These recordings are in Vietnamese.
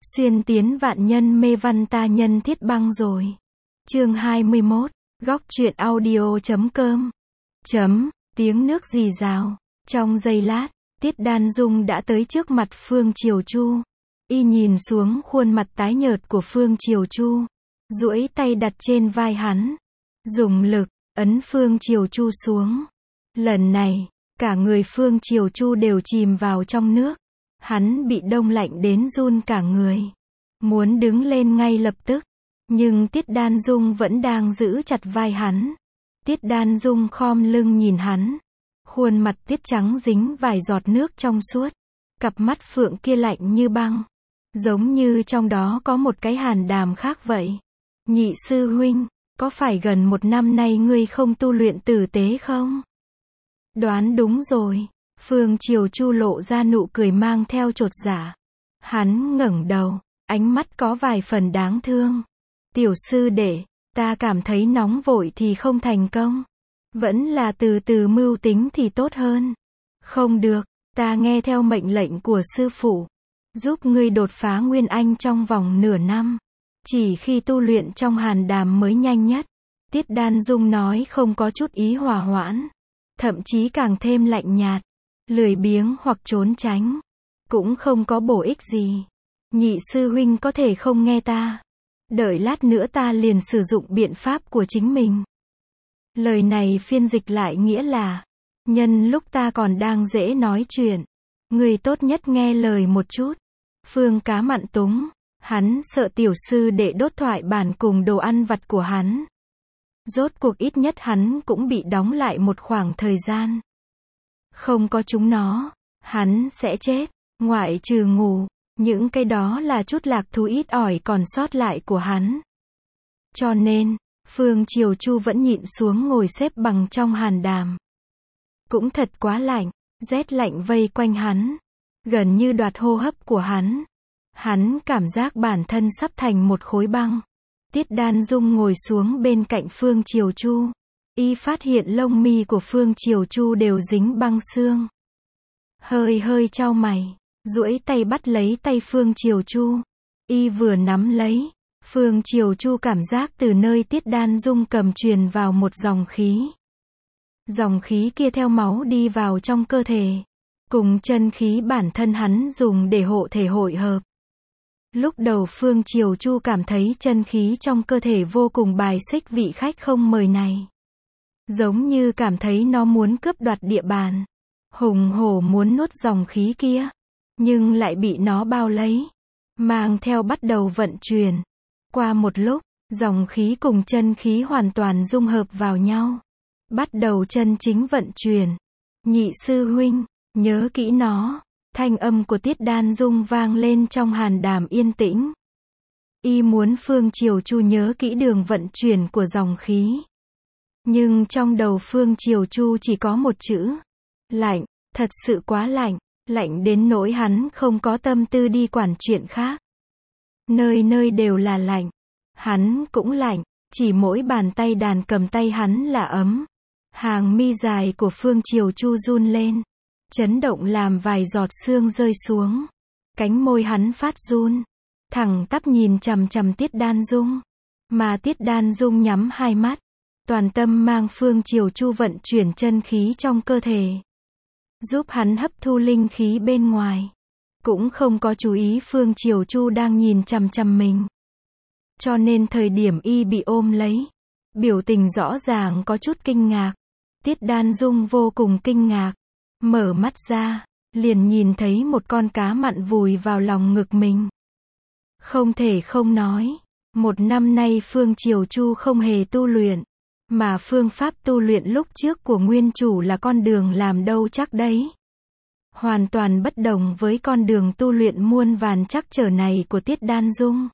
Xuyên tiến vạn nhân mê văn ta nhân thiết băng rồi. Chương 21, góc truyện audio.com. Tiếng nước rì rào. Trong giây lát, Tiết Đan Dung đã tới trước mặt Phương Triều Chu. Y nhìn xuống khuôn mặt tái nhợt của Phương Triều Chu, duỗi tay đặt trên vai hắn, dùng lực ấn Phương Triều Chu xuống. Lần này, cả người Phương Triều Chu đều chìm vào trong nước. Hắn bị đông lạnh đến run cả người, muốn đứng lên ngay lập tức, nhưng Tiết Đan Dung vẫn đang giữ chặt vai hắn. Tiết Đan Dung khom lưng nhìn hắn, khuôn mặt tuyết trắng dính vài giọt nước trong suốt, cặp mắt phượng kia lạnh như băng, giống như trong đó có một cái hàn đàm khác vậy. Nhị sư huynh, có phải gần 1 năm nay ngươi không tu luyện tử tế không? Đoán đúng rồi. Phương Triều Chu lộ ra nụ cười mang theo chột dạ. Hắn ngẩng đầu, ánh mắt có vài phần đáng thương. Tiểu sư đệ, ta cảm thấy nóng vội thì không thành công. Vẫn là từ từ mưu tính thì tốt hơn. Không được, ta nghe theo mệnh lệnh của sư phụ, giúp ngươi đột phá Nguyên Anh trong vòng nửa năm. Chỉ khi tu luyện trong hàn đàm mới nhanh nhất. Tiết Đan Dung nói không có chút ý hòa hoãn, thậm chí càng thêm lạnh nhạt. Lười biếng hoặc trốn tránh, cũng không có bổ ích gì. Nhị sư huynh có thể không nghe ta. Đợi lát nữa ta liền sử dụng biện pháp của chính mình. Lời này phiên dịch lại nghĩa là, nhân lúc ta còn đang dễ nói chuyện, người tốt nhất nghe lời một chút. Phương Cá Mặn túng, hắn sợ tiểu sư đệ đốt thoại bản cùng đồ ăn vặt của hắn. Rốt cuộc ít nhất hắn cũng bị đóng lại một khoảng thời gian. Không có chúng nó, hắn sẽ chết, ngoại trừ ngủ, những cái đó là chút lạc thú ít ỏi còn sót lại của hắn. Cho nên, Phương Triều Chu vẫn nhịn xuống ngồi xếp bằng trong hàn đàm. Cũng thật quá lạnh, rét lạnh vây quanh hắn, gần như đoạt hô hấp của hắn. Hắn cảm giác bản thân sắp thành một khối băng. Tiết Đan Dung ngồi xuống bên cạnh Phương Triều Chu. Y phát hiện lông mi của Phương Triều Chu đều dính băng xương. Hơi chau mày, duỗi tay bắt lấy tay Phương Triều Chu. Y vừa nắm lấy, Phương Triều Chu cảm giác từ nơi Tiết Đan Dung cầm truyền vào một dòng khí. Dòng khí kia theo máu đi vào trong cơ thể, cùng chân khí bản thân hắn dùng để hộ thể hội hợp. Lúc đầu Phương Triều Chu cảm thấy chân khí trong cơ thể vô cùng bài xích vị khách không mời này. Giống như cảm thấy nó muốn cướp đoạt địa bàn, hùng hổ muốn nuốt dòng khí kia, nhưng lại bị nó bao lấy, mang theo bắt đầu vận chuyển. Qua một lúc, dòng khí cùng chân khí hoàn toàn dung hợp vào nhau, bắt đầu chân chính vận chuyển. Nhị sư huynh, nhớ kỹ nó. Thanh âm của Tiết Đan Dung vang lên trong hàn đàm yên tĩnh. Y muốn Phương Triều Chu nhớ kỹ đường vận chuyển của dòng khí. Nhưng trong đầu Phương Triều Chu chỉ có một chữ. Lạnh, thật sự quá lạnh. Lạnh đến nỗi hắn không có tâm tư đi quản chuyện khác. Nơi nơi đều là lạnh. Hắn cũng lạnh, chỉ mỗi bàn tay đàn cầm tay hắn là ấm. Hàng mi dài của Phương Triều Chu run lên. Chấn động làm vài giọt sương rơi xuống. Cánh môi hắn phát run. Thẳng tắp nhìn chằm chằm Tiết Đan Dung. Mà Tiết Đan Dung nhắm hai mắt. Toàn tâm mang Phương Triều Chu vận chuyển chân khí trong cơ thể. Giúp hắn hấp thu linh khí bên ngoài. Cũng không có chú ý Phương Triều Chu đang nhìn chằm chằm mình. Cho nên thời điểm y bị ôm lấy, biểu tình rõ ràng có chút kinh ngạc. Tiết Đan Dung vô cùng kinh ngạc. Mở mắt ra, liền nhìn thấy một con cá mặn vùi vào lòng ngực mình. Không thể không nói, 1 năm nay Phương Triều Chu không hề tu luyện, mà phương pháp tu luyện lúc trước của nguyên chủ là con đường làm đâu chắc đấy. Hoàn toàn bất đồng với con đường tu luyện muôn vàn trắc trở này của Tiết Đan Dung.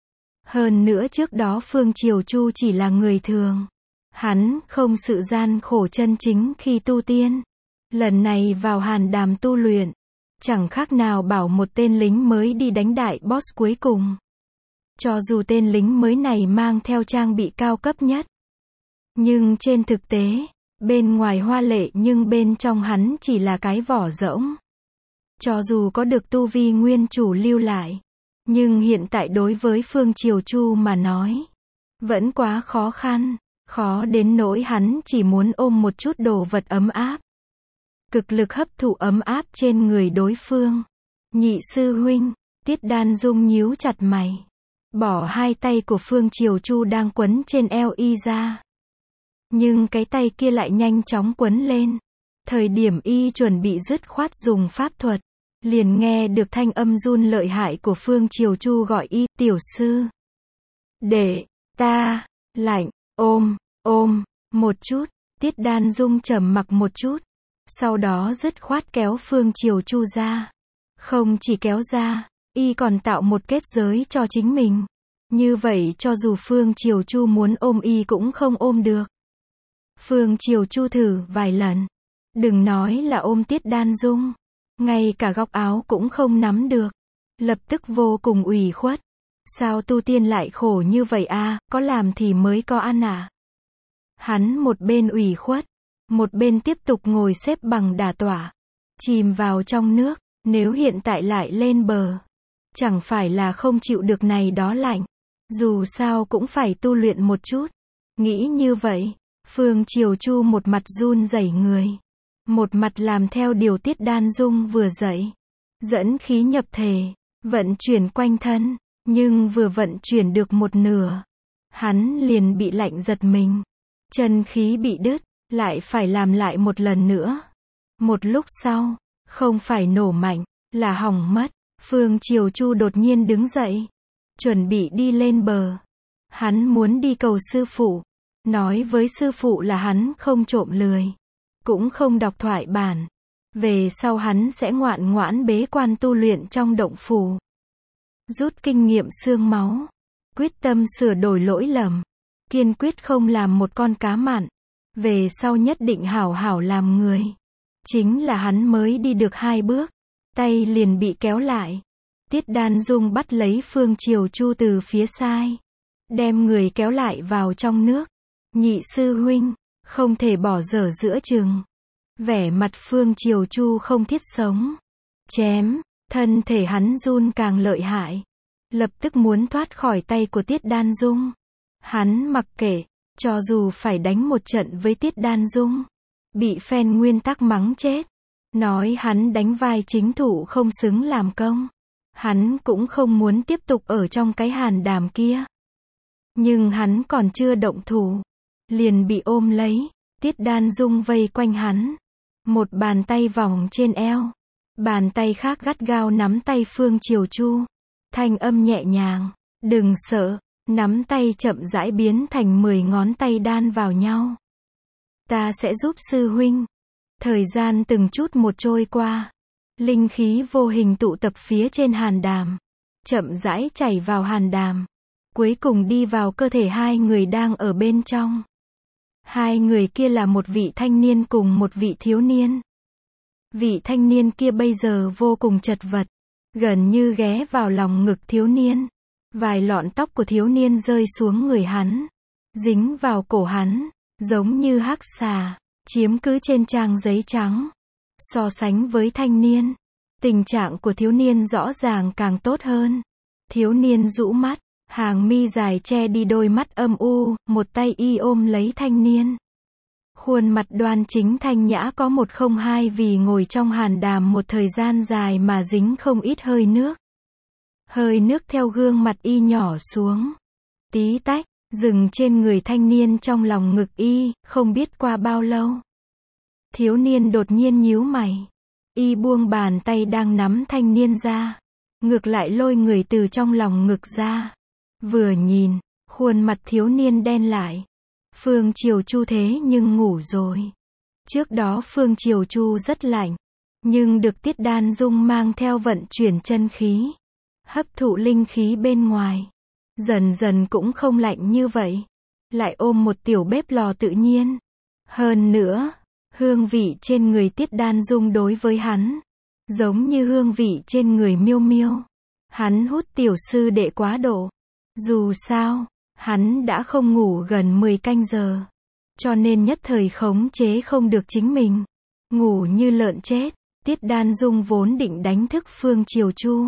Hơn nữa trước đó Phương Triều Chu chỉ là người thường. Hắn không sự gian khổ chân chính khi tu tiên. Lần này vào hàn đàm tu luyện, chẳng khác nào bảo một tên lính mới đi đánh đại boss cuối cùng. Cho dù tên lính mới này mang theo trang bị cao cấp nhất. Nhưng trên thực tế, bên ngoài hoa lệ nhưng bên trong hắn chỉ là cái vỏ rỗng. Cho dù có được tu vi nguyên chủ lưu lại, Nhưng hiện tại đối với Phương Triều Chu mà nói, vẫn quá khó khăn, khó đến nỗi hắn chỉ muốn ôm một chút đồ vật ấm áp. Cực lực hấp thụ ấm áp trên người đối phương. Nhị sư huynh, Tiết Đan Dung nhíu chặt mày. Bỏ hai tay của Phương Triều Chu đang quấn trên eo y ra. Nhưng cái tay kia lại nhanh chóng quấn lên. Thời điểm y chuẩn bị dứt khoát dùng pháp thuật, liền nghe được thanh âm run lợi hại của Phương Triều Chu gọi y, tiểu sư. Để ta, lạnh, ôm, một chút, Tiết Đan Dung trầm mặc một chút. Sau đó dứt khoát kéo Phương Triều Chu ra. Không chỉ kéo ra, y còn tạo một kết giới cho chính mình. Như vậy cho dù Phương Triều Chu muốn ôm y cũng không ôm được. Phương Triều Chu thử vài lần. Đừng nói là ôm Tiết Đan Dung. Ngay cả góc áo cũng không nắm được. Lập tức vô cùng ủy khuất. Sao tu tiên lại khổ như vậy a, có làm thì mới có ăn à? Hắn một bên ủy khuất, một bên tiếp tục ngồi xếp bằng đả tọa. Chìm vào trong nước, nếu hiện tại lại lên bờ. Chẳng phải là không chịu được này đó lạnh. Dù sao cũng phải tu luyện một chút. Nghĩ như vậy, Phương Triều Chu một mặt run rẩy người. Một mặt làm theo điều Tiết Đan Dung vừa dạy. Dẫn khí nhập thể, vận chuyển quanh thân. Nhưng vừa vận chuyển được một nửa, hắn liền bị lạnh giật mình. Chân khí bị đứt, lại phải làm lại một lần nữa. Một lúc sau, không phải nổ mạnh, là hỏng mất. Phương Triều Chu đột nhiên đứng dậy, chuẩn bị đi lên bờ. Hắn muốn đi cầu sư phụ, nói với sư phụ là hắn không trộm lười, cũng không đọc thoại bản. Về sau hắn sẽ ngoan ngoãn bế quan tu luyện trong động phủ. Rút kinh nghiệm xương máu, quyết tâm sửa đổi lỗi lầm, kiên quyết không làm một con cá mặn, về sau nhất định hảo hảo làm người. Chính là hắn mới đi được 2 bước, tay liền bị kéo lại. Tiết Đan Dung bắt lấy Phương Triều Chu từ phía sai, đem người kéo lại vào trong nước. Nhị sư huynh, không thể bỏ dở giữa chừng. Vẻ mặt Phương Triều Chu không thiết sống. Chém. Thân thể hắn run càng lợi hại. Lập tức muốn thoát khỏi tay của Tiết Đan Dung. Hắn mặc kệ, cho dù phải đánh một trận với Tiết Đan Dung. Bị phen nguyên tắc mắng chết. Nói hắn đánh vai chính thủ không xứng làm công. Hắn cũng không muốn tiếp tục ở trong cái hàn đàm kia. Nhưng hắn còn chưa động thủ. Liền bị ôm lấy. Tiết Đan Dung vây quanh hắn. Một bàn tay vòng trên eo. Bàn tay khác gắt gao nắm tay Phương Triều Chu. Thanh âm nhẹ nhàng. Đừng sợ. Nắm tay chậm rãi biến thành 10 ngón tay đan vào nhau. Ta sẽ giúp sư huynh. Thời gian từng chút một trôi qua. Linh khí vô hình tụ tập phía trên hàn đàm. Chậm rãi chảy vào hàn đàm. Cuối cùng đi vào cơ thể hai người đang ở bên trong. Hai người kia là một vị thanh niên cùng một vị thiếu niên. Vị thanh niên kia bây giờ vô cùng chật vật. Gần như ghé vào lòng ngực thiếu niên. Vài lọn tóc của thiếu niên rơi xuống người hắn. Dính vào cổ hắn. Giống như hắc xà. Chiếm cứ trên trang giấy trắng. So sánh với thanh niên. Tình trạng của thiếu niên rõ ràng càng tốt hơn. Thiếu niên rũ mắt. Hàng mi dài che đi đôi mắt âm u. Một tay y ôm lấy thanh niên. Khuôn mặt đoan chính thanh nhã có 102 vì ngồi trong hàn đàm một thời gian dài mà dính không ít hơi nước. Hơi nước theo gương mặt y nhỏ xuống. Tí tách, dừng trên người thanh niên trong lòng ngực y, không biết qua bao lâu. Thiếu niên đột nhiên nhíu mày. Y buông bàn tay đang nắm thanh niên ra. Ngược lại lôi người từ trong lòng ngực ra. Vừa nhìn, khuôn mặt thiếu niên đen lại. Phương Triều Chu thế nhưng ngủ rồi. Trước đó Phương Triều Chu rất lạnh. Nhưng được Tiết Đan Dung mang theo vận chuyển chân khí. Hấp thụ linh khí bên ngoài. Dần dần cũng không lạnh như vậy. Lại ôm một tiểu bếp lò tự nhiên. Hơn nữa, hương vị trên người Tiết Đan Dung đối với hắn. Giống như hương vị trên người Miêu Miêu. Hắn hút tiểu sư đệ quá độ. Dù sao, hắn đã không ngủ gần 10 canh giờ. Cho nên nhất thời khống chế không được chính mình. Ngủ như lợn chết. Tiết Đan Dung vốn định đánh thức Phương Triều Chu.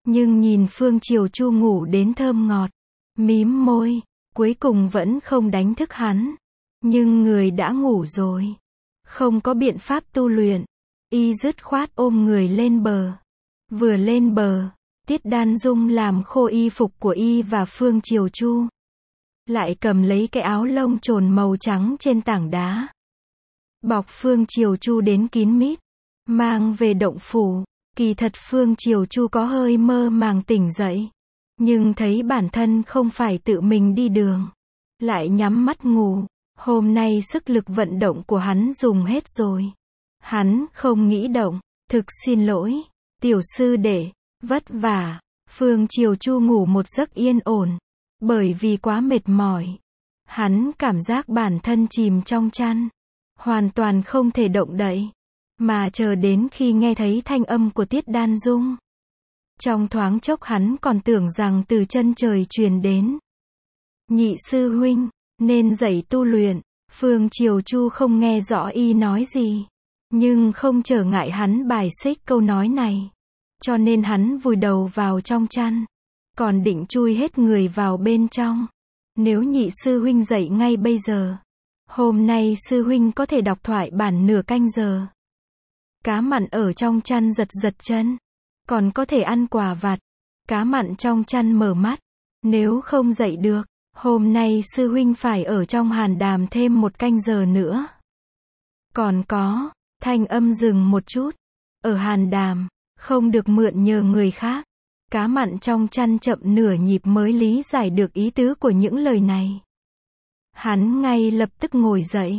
Nhưng nhìn Phương Triều Chu ngủ đến thơm ngọt, mím môi, cuối cùng vẫn không đánh thức hắn. Nhưng người đã ngủ rồi. Không có biện pháp tu luyện. Y dứt khoát ôm người lên bờ. Vừa lên bờ, Tiết Đan Dung làm khô y phục của y và Phương Triều Chu. Lại cầm lấy cái áo lông trồn màu trắng trên tảng đá. Bọc Phương Triều Chu đến kín mít. Mang về động phủ. Kỳ thật Phương Triều Chu có hơi mơ màng tỉnh dậy. Nhưng thấy bản thân không phải tự mình đi đường. Lại nhắm mắt ngủ. Hôm nay sức lực vận động của hắn dùng hết rồi. Hắn không nghĩ động. Thực xin lỗi. Tiểu sư đệ. Vất vả. Phương Triều Chu ngủ một giấc yên ổn. Bởi vì quá mệt mỏi. Hắn cảm giác bản thân chìm trong chăn. Hoàn toàn không thể động đậy. Mà chờ đến khi nghe thấy thanh âm của Tiết Đan Dung. Trong thoáng chốc hắn còn tưởng rằng từ chân trời truyền đến. Nhị sư huynh, nên dậy tu luyện. Phương Triều Chu không nghe rõ y nói gì. Nhưng không trở ngại hắn bài xích câu nói này. Cho nên hắn vùi đầu vào trong chăn. Còn định chui hết người vào bên trong. Nếu nhị sư huynh dậy ngay bây giờ. Hôm nay sư huynh có thể đọc thoại bản nửa canh giờ. Cá mặn ở trong chăn giật giật chân. Còn có thể ăn quà vặt. Cá mặn trong chăn mở mắt. Nếu không dậy được, hôm nay sư huynh phải ở trong hàn đàm thêm 1 canh giờ nữa. Còn có, thanh âm dừng một chút. Ở hàn đàm, không được mượn nhờ người khác. Cá mặn trong chăn chậm nửa nhịp mới lý giải được ý tứ của những lời này. Hắn ngay lập tức ngồi dậy.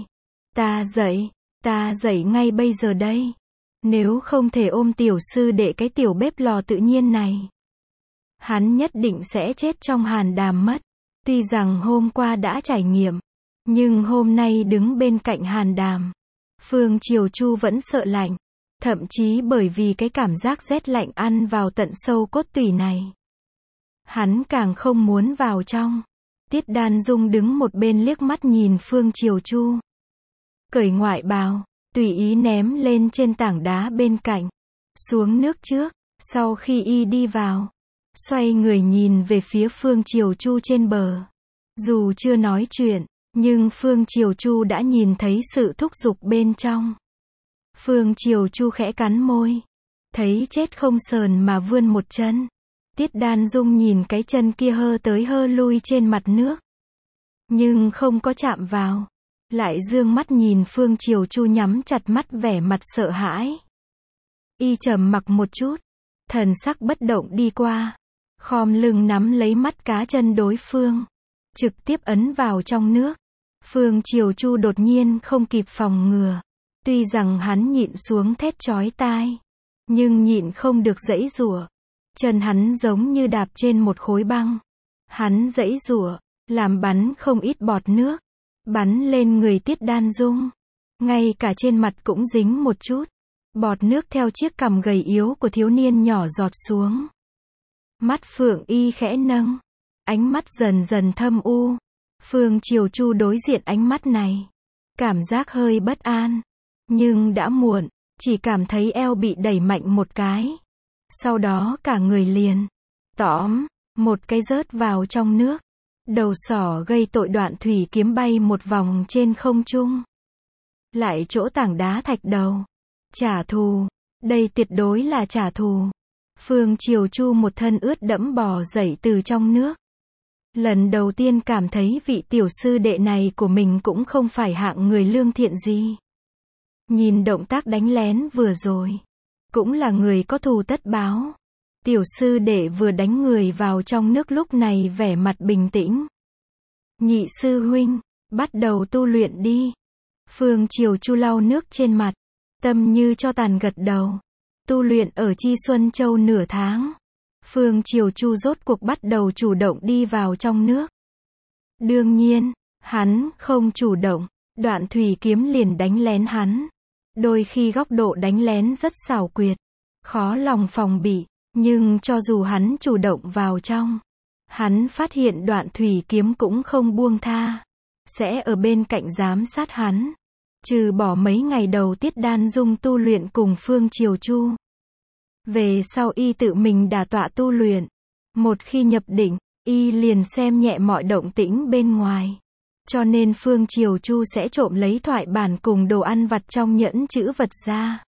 Ta dậy ngay bây giờ đây. Nếu không thể ôm tiểu sư đệ cái tiểu bếp lò tự nhiên này. Hắn nhất định sẽ chết trong hàn đàm mất. Tuy rằng hôm qua đã trải nghiệm. Nhưng hôm nay đứng bên cạnh hàn đàm. Phương Triều Chu vẫn sợ lạnh. Thậm chí bởi vì cái cảm giác rét lạnh ăn vào tận sâu cốt tủy này. Hắn càng không muốn vào trong. Tiết Đan Dung đứng một bên liếc mắt nhìn Phương Triều Chu. Cởi ngoại bào, tùy ý ném lên trên tảng đá bên cạnh. Xuống nước trước, sau khi y đi vào. Xoay người nhìn về phía Phương Triều Chu trên bờ. Dù chưa nói chuyện, nhưng Phương Triều Chu đã nhìn thấy sự thúc giục bên trong. Phương Triều Chu khẽ cắn môi. Thấy chết không sờn mà vươn một chân. Tiết Đan Dung nhìn cái chân kia hơ tới hơ lui trên mặt nước. Nhưng không có chạm vào. Lại dương mắt nhìn Phương Triều Chu nhắm chặt mắt vẻ mặt sợ hãi. Y trầm mặc một chút. Thần sắc bất động đi qua. Khom lưng nắm lấy mắt cá chân đối phương. Trực tiếp ấn vào trong nước. Phương Triều Chu đột nhiên không kịp phòng ngừa. Tuy rằng hắn nhịn xuống thét chói tai. Nhưng nhịn không được giãy giụa. Chân hắn giống như đạp trên một khối băng. Hắn giãy giụa, làm bắn không ít bọt nước. Bắn lên người Tiết Đan Dung. Ngay cả trên mặt cũng dính một chút. Bọt nước theo chiếc cằm gầy yếu của thiếu niên nhỏ giọt xuống. Mắt Phượng Y khẽ nâng. Ánh mắt dần dần thâm u. Phương Triều Chu đối diện ánh mắt này. Cảm giác hơi bất an. Nhưng đã muộn. Chỉ cảm thấy eo bị đẩy mạnh một cái. Sau đó cả người liền. Tõm. Một cái rớt vào trong nước. Đầu sỏ gây tội đoạn thủy kiếm bay một vòng trên không trung. Lại chỗ tảng đá thạch đầu. Trả thù. Đây tuyệt đối là trả thù. Phương Triều Chu một thân ướt đẫm bò dậy từ trong nước. Lần đầu tiên cảm thấy vị tiểu sư đệ này của mình cũng không phải hạng người lương thiện gì. Nhìn động tác đánh lén vừa rồi. Cũng là người có thù tất báo. Tiểu sư đệ vừa đánh người vào trong nước lúc này vẻ mặt bình tĩnh. Nhị sư huynh, bắt đầu tu luyện đi. Phương Triều Chu lau nước trên mặt. Tâm như cho tàn gật đầu. Tu luyện ở Chi Xuân Châu nửa tháng. Phương Triều Chu rốt cuộc bắt đầu chủ động đi vào trong nước. Đương nhiên, hắn không chủ động. Đoạn thủy kiếm liền đánh lén hắn. Đôi khi góc độ đánh lén rất xảo quyệt. Khó lòng phòng bị. Nhưng cho dù hắn chủ động vào trong. Hắn phát hiện đoạn thủy kiếm cũng không buông tha. Sẽ ở bên cạnh giám sát hắn. Trừ bỏ mấy ngày đầu Tiết Đan Dung tu luyện cùng Phương Triều Chu. Về sau y tự mình đả tọa tu luyện. Một khi nhập định, y liền xem nhẹ mọi động tĩnh bên ngoài. Cho nên Phương Triều Chu sẽ trộm lấy thoại bản cùng đồ ăn vặt trong nhẫn chữ vật ra.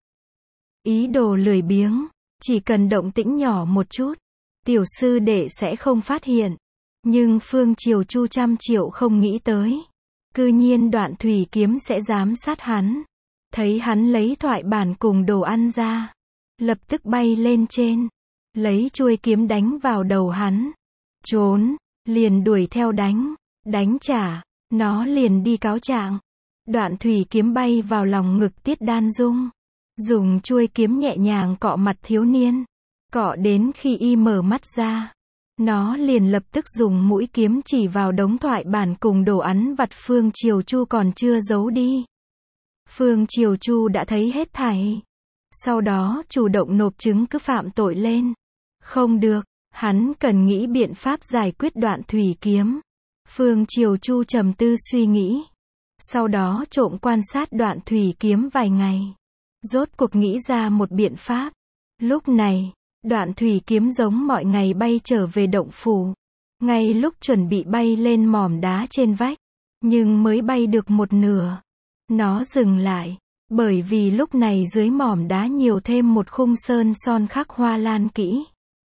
Ý đồ lười biếng, chỉ cần động tĩnh nhỏ một chút, tiểu sư đệ sẽ không phát hiện. Nhưng Phương Triều Chu trăm triệu không nghĩ tới. Cư nhiên Đoạn Thủy Kiếm sẽ giám sát hắn. Thấy hắn lấy thoại bản cùng đồ ăn ra, lập tức bay lên trên, lấy chuôi kiếm đánh vào đầu hắn. Trốn, liền đuổi theo đánh trả, nó liền đi cáo trạng. Đoạn Thủy Kiếm bay vào lòng ngực Tiết Đan Dung, dùng chuôi kiếm nhẹ nhàng cọ mặt thiếu niên, cọ đến khi y mở mắt ra. Nó liền lập tức dùng mũi kiếm chỉ vào đống thoại bản cùng đồ ăn vặt Phương Triều Chu còn chưa giấu đi. Phương Triều Chu đã thấy hết thảy. Sau đó chủ động nộp chứng cứ phạm tội lên. Không được, hắn cần nghĩ biện pháp giải quyết Đoạn Thủy Kiếm. Phương Triều Chu trầm tư suy nghĩ. Sau đó trộm quan sát Đoạn Thủy Kiếm vài ngày. Rốt cuộc nghĩ ra một biện pháp. Lúc này, Đoạn Thủy Kiếm giống mọi ngày bay trở về động phủ. Ngay lúc chuẩn bị bay lên mỏm đá trên vách, nhưng mới bay được một nửa, nó dừng lại, bởi vì lúc này dưới mỏm đá nhiều thêm một khung sơn son khắc hoa lan kỹ.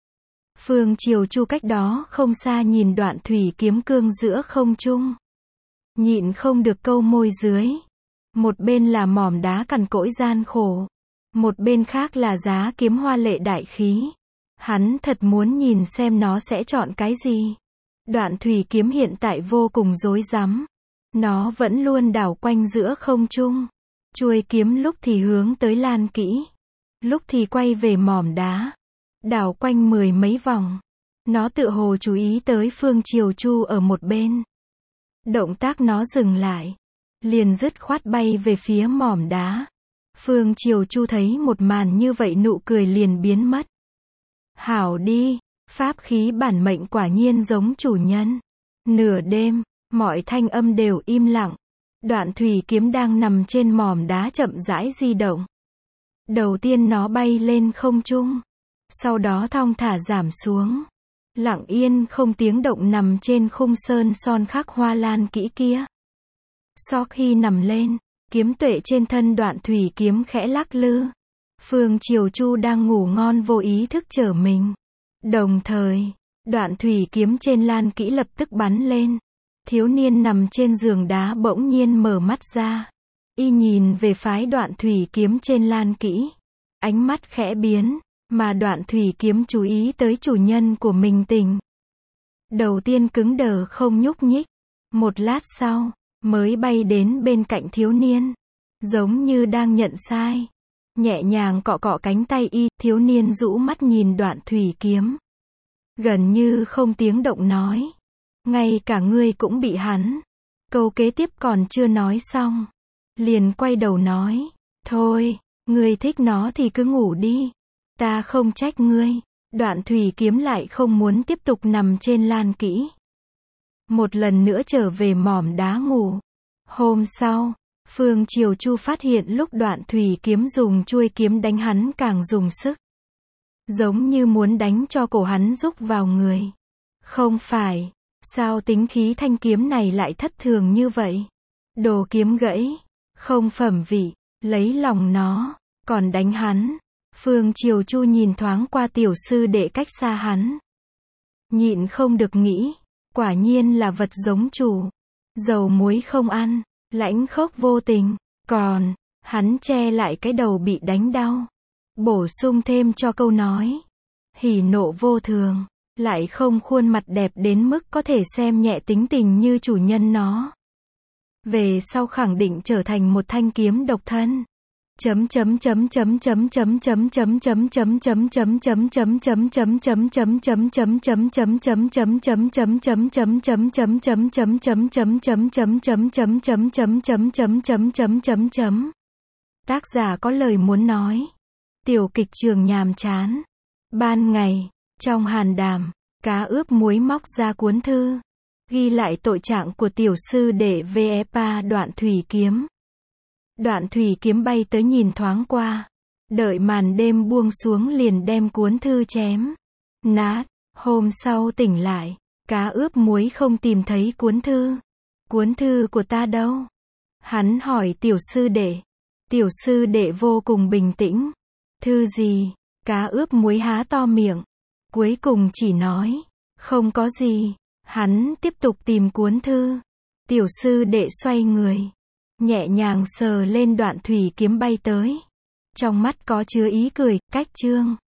Phương Triều Chu cách đó không xa nhìn Đoạn Thủy Kiếm cương giữa không trung, nhịn không được câu môi dưới. Một bên là mỏm đá cằn cỗi gian khổ, một bên khác là giá kiếm hoa lệ đại khí. Hắn thật muốn nhìn xem nó sẽ chọn cái gì. Đoạn Thủy Kiếm hiện tại vô cùng rối rắm. Nó vẫn luôn đảo quanh giữa không trung. Chuôi kiếm lúc thì hướng tới lan kỹ, lúc thì quay về mỏm đá, đảo quanh mười mấy vòng. Nó tựa hồ chú ý tới Phương Triều Chu ở một bên. Động tác nó dừng lại, liền dứt khoát bay về phía mỏm đá. Phương Triều Chu thấy một màn như vậy nụ cười liền biến mất. Hảo đi, pháp khí bản mệnh quả nhiên giống chủ nhân. Nửa đêm, mọi thanh âm đều im lặng. Đoạn Thủy Kiếm đang nằm trên mỏm đá chậm rãi di động. Đầu tiên nó bay lên không trung, sau đó thong thả giảm xuống, lặng yên không tiếng động nằm trên khung sơn son khắc hoa lan kỹ kia. Sau khi nằm lên, kiếm tuệ trên thân Đoạn Thủy Kiếm khẽ lắc lư. Phương Triều Chu đang ngủ ngon vô ý thức trở mình. Đồng thời, Đoạn Thủy Kiếm trên lan kỹ lập tức bắn lên. Thiếu niên nằm trên giường đá bỗng nhiên mở mắt ra. Y nhìn về phái Đoạn Thủy Kiếm trên lan kỹ. Ánh mắt khẽ biến, mà Đoạn Thủy Kiếm chú ý tới chủ nhân của mình tỉnh. Đầu tiên cứng đờ không nhúc nhích. Một lát sau, mới bay đến bên cạnh thiếu niên. Giống như đang nhận sai. Nhẹ nhàng cọ cọ cánh tay y, thiếu niên rũ mắt nhìn Đoạn Thủy Kiếm. Gần như không tiếng động nói. Ngay cả ngươi cũng bị hắn. Câu kế tiếp còn chưa nói xong, liền quay đầu nói, thôi, ngươi thích nó thì cứ ngủ đi. Ta không trách ngươi. Đoạn Thủy Kiếm lại không muốn tiếp tục nằm trên lan kỹ. Một lần nữa trở về mỏm đá ngủ. Hôm sau, Phương Triều Chu phát hiện lúc Đoạn Thủy Kiếm dùng chuôi kiếm đánh hắn càng dùng sức. Giống như muốn đánh cho cổ hắn rúc vào người. Không phải, sao tính khí thanh kiếm này lại thất thường như vậy? Đồ kiếm gãy, không phẩm vị, lấy lòng nó, còn đánh hắn. Phương Triều Chu nhìn thoáng qua tiểu sư đệ cách xa hắn. Nhịn không được nghĩ, quả nhiên là vật giống chủ. Dầu muối không ăn, lãnh khốc vô tình, còn, hắn che lại cái đầu bị đánh đau. Bổ sung thêm cho câu nói, hỉ nộ vô thường, lại không khuôn mặt đẹp đến mức có thể xem nhẹ tính tình như chủ nhân nó. Về sau khẳng định trở thành một thanh kiếm độc thân. Tác giả có lời muốn nói. Tiểu kịch trường nhàm chán. Ban ngày, trong hàn đàm, cá ướp muối móc ra cuốn thư, ghi lại tội trạng của tiểu sư đệ Vepa Đoạn Thủy Kiếm. Đoạn Thủy Kiếm bay tới nhìn thoáng qua, Đợi màn đêm buông xuống liền đem cuốn thư chém nát. Hôm sau tỉnh lại, cá ướp muối không tìm thấy cuốn thư. Cuốn thư của ta đâu? Hắn hỏi tiểu sư đệ. Tiểu sư đệ vô cùng bình tĩnh. Thư gì? Cá ướp muối há to miệng. Cuối cùng chỉ nói, không có gì. Hắn tiếp tục tìm cuốn thư. Tiểu sư đệ xoay người, nhẹ nhàng sờ lên đoạn thủy kiếm bay tới. Trong mắt có chứa ý cười, cách chương.